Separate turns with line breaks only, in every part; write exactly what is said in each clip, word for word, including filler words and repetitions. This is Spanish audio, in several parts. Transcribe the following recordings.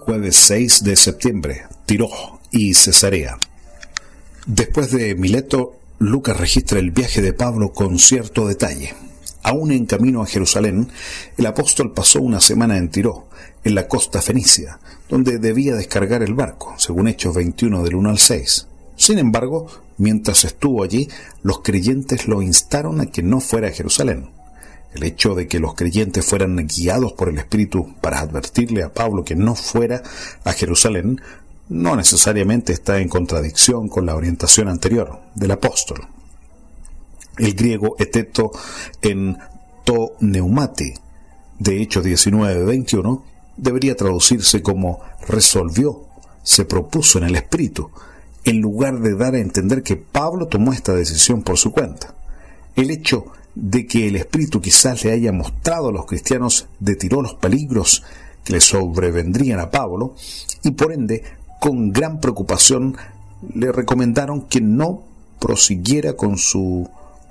jueves seis de septiembre, Tiro y Cesarea. Después de Mileto, Lucas registra el viaje de Pablo con cierto detalle. Aún en camino a Jerusalén, el apóstol pasó una semana en Tiro, en la costa fenicia, donde debía descargar el barco, según Hechos veintiuno del uno al seis. Sin embargo, mientras estuvo allí, los creyentes lo instaron a que no fuera a Jerusalén. El hecho de que los creyentes fueran guiados por el Espíritu para advertirle a Pablo que no fuera a Jerusalén no necesariamente está en contradicción con la orientación anterior del apóstol. El griego eteto en to neumati de Hechos diecinueve veintiuno debería traducirse como resolvió, se propuso en el Espíritu, en lugar de dar a entender que Pablo tomó esta decisión por su cuenta. El hecho de que el Espíritu quizás le haya mostrado a los cristianos de Tiro los peligros que le sobrevendrían a Pablo, y por ende, con gran preocupación, le recomendaron que no prosiguiera con su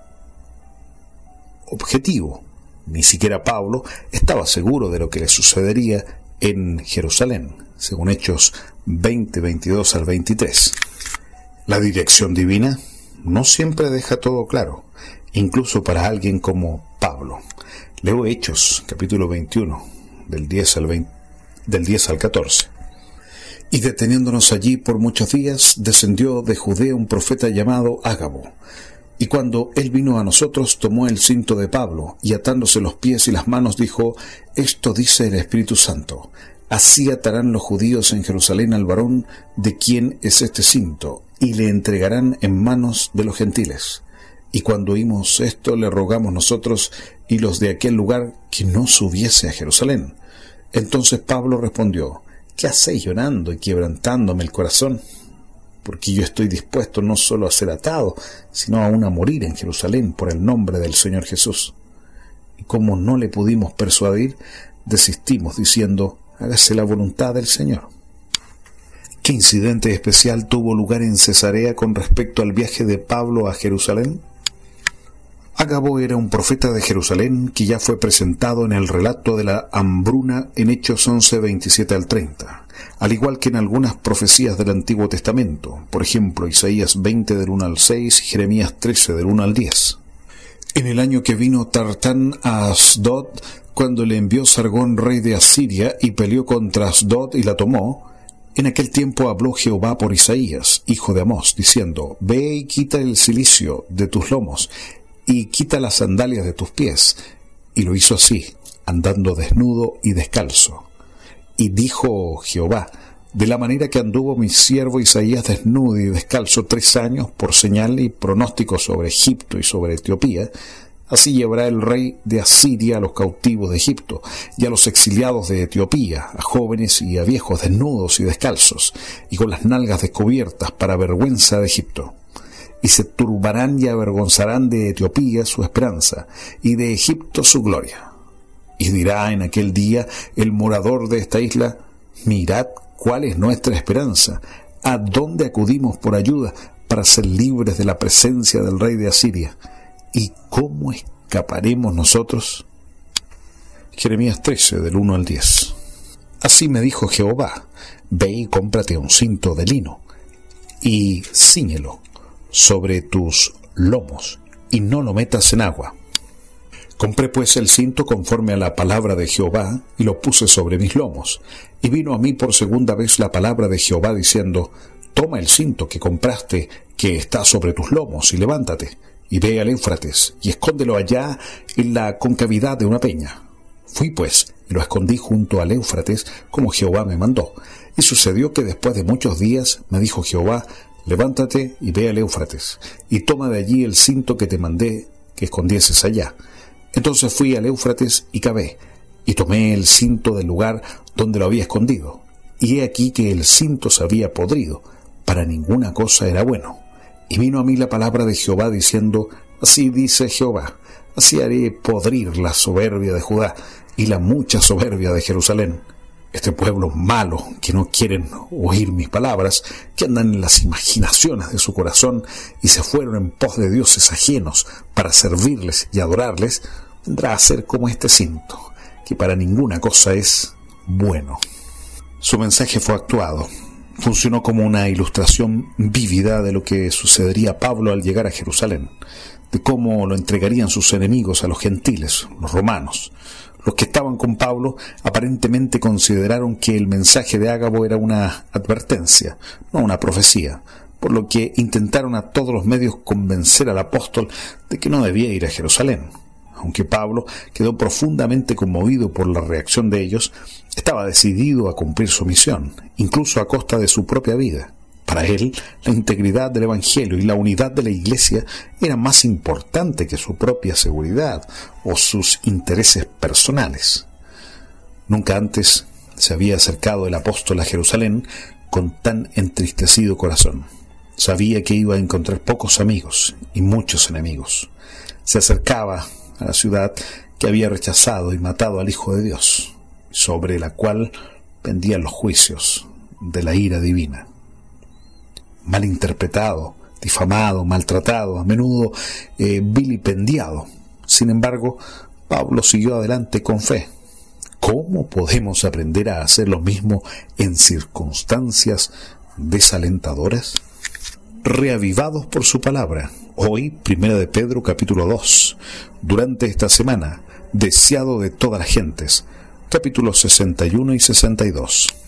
objetivo. Ni siquiera Pablo estaba seguro de lo que le sucedería en Jerusalén, según Hechos veinte, veintidós al veintitrés. La dirección divina no siempre deja todo claro, incluso para alguien como Pablo. Leo Hechos, capítulo veintiuno, del diez al veinte, del diez al catorce. Y deteniéndonos allí por muchos días, descendió de Judea un profeta llamado Ágabo. Y cuando él vino a nosotros, tomó el cinto de Pablo, y atándose los pies y las manos, dijo: Esto dice el Espíritu Santo, así atarán los judíos en Jerusalén al varón de quien es este cinto, y le entregarán en manos de los gentiles. Y cuando oímos esto, le rogamos nosotros y los de aquel lugar que no subiese a Jerusalén. Entonces Pablo respondió: ¿Qué hacéis llorando y quebrantándome el corazón? Porque yo estoy dispuesto no solo a ser atado, sino aún a morir en Jerusalén por el nombre del Señor Jesús. Y como no le pudimos persuadir, desistimos diciendo: hágase la voluntad del Señor. ¿Qué incidente especial tuvo lugar en Cesarea con respecto al viaje de Pablo a Jerusalén? Ágabo era un profeta de Jerusalén que ya fue presentado en el relato de la hambruna en Hechos once, veintisiete al treinta, al igual que en algunas profecías del Antiguo Testamento, por ejemplo Isaías veinte del uno al seis y Jeremías trece del uno al diez. En el año que vino Tartán a Asdod, cuando le envió Sargón, rey de Asiria, y peleó contra Asdod y la tomó, en aquel tiempo habló Jehová por Isaías, hijo de Amós, diciendo: Ve y quita el cilicio de tus lomos, y quita las sandalias de tus pies. Y lo hizo así, andando desnudo y descalzo. Y dijo Jehová: de la manera que anduvo mi siervo Isaías desnudo y descalzo tres años por señal y pronóstico sobre Egipto y sobre Etiopía, así llevará el rey de Asiria a los cautivos de Egipto y a los exiliados de Etiopía, a jóvenes y a viejos desnudos y descalzos, y con las nalgas descubiertas para vergüenza de Egipto. Y se turbarán y avergonzarán de Etiopía su esperanza, y de Egipto su gloria. Y dirá en aquel día el morador de esta isla: mirad cuál es nuestra esperanza, a dónde acudimos por ayuda para ser libres de la presencia del rey de Asiria, y cómo escaparemos nosotros. Jeremías trece del uno al diez. Así me dijo Jehová: ve y cómprate un cinto de lino, y cíñelo sobre tus lomos, y no lo metas en agua. Compré pues el cinto conforme a la palabra de Jehová, y lo puse sobre mis lomos. Y vino a mí por segunda vez la palabra de Jehová, diciendo: toma el cinto que compraste, que está sobre tus lomos, y levántate, y ve al Éufrates, y escóndelo allá en la concavidad de una peña. Fui pues, y lo escondí junto al Éufrates, como Jehová me mandó. Y sucedió que después de muchos días me dijo Jehová: levántate y ve al Éufrates, y toma de allí el cinto que te mandé que escondieses allá. Entonces fui al Éufrates y cavé, y tomé el cinto del lugar donde lo había escondido. Y he aquí que el cinto se había podrido, para ninguna cosa era bueno. Y vino a mí la palabra de Jehová diciendo: así dice Jehová, así haré podrir la soberbia de Judá y la mucha soberbia de Jerusalén. Este pueblo malo, que no quieren oír mis palabras, que andan en las imaginaciones de su corazón y se fueron en pos de dioses ajenos para servirles y adorarles, vendrá a ser como este cinto, que para ninguna cosa es bueno. Su mensaje fue actuado. Funcionó como una ilustración vívida de lo que sucedería a Pablo al llegar a Jerusalén, de cómo lo entregarían sus enemigos a los gentiles, los romanos. Los que estaban con Pablo aparentemente consideraron que el mensaje de Ágabo era una advertencia, no una profecía, por lo que intentaron a todos los medios convencer al apóstol de que no debía ir a Jerusalén. Aunque Pablo quedó profundamente conmovido por la reacción de ellos, estaba decidido a cumplir su misión, incluso a costa de su propia vida. Para él, la integridad del Evangelio y la unidad de la Iglesia era más importante que su propia seguridad o sus intereses personales. Nunca antes se había acercado el apóstol a Jerusalén con tan entristecido corazón. Sabía que iba a encontrar pocos amigos y muchos enemigos. Se acercaba a la ciudad que había rechazado y matado al Hijo de Dios, sobre la cual pendían los juicios de la ira divina. Malinterpretado, difamado, maltratado, a menudo eh, vilipendiado. Sin embargo, Pablo siguió adelante con fe. ¿Cómo podemos aprender a hacer lo mismo en circunstancias desalentadoras? Reavivados por su palabra. Hoy, Primera de Pedro, capítulo dos. Durante esta semana, deseado de todas las gentes. Capítulos sesenta y uno y sesenta y dos.